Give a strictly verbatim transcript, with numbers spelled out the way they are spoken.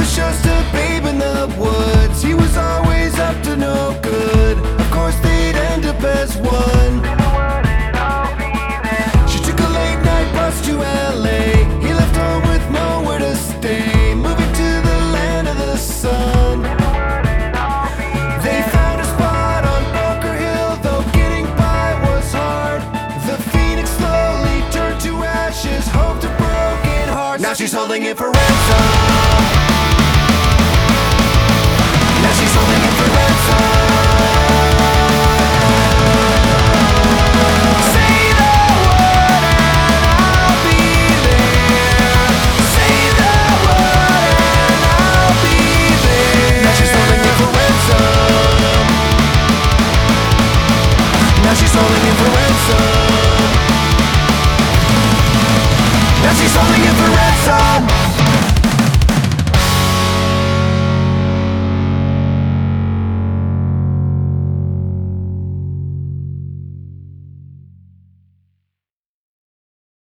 was just a babe in the woods. He was always up to no good. Of course they'd end up as one. She took a late night bus to L A. He left home with nowhere to stay, moving to the land of the sun. They found a spot on Bunker Hill, though getting by was hard. The phoenix slowly turned to ashes, hope to broken hearts. Now she's holding it for ransom. Now she's holding it for ransom. Say the word and I'll be there. Say the word and I'll be there. Now she's holding it for ransom. Now she's holding it for ransom. Now she's holding it for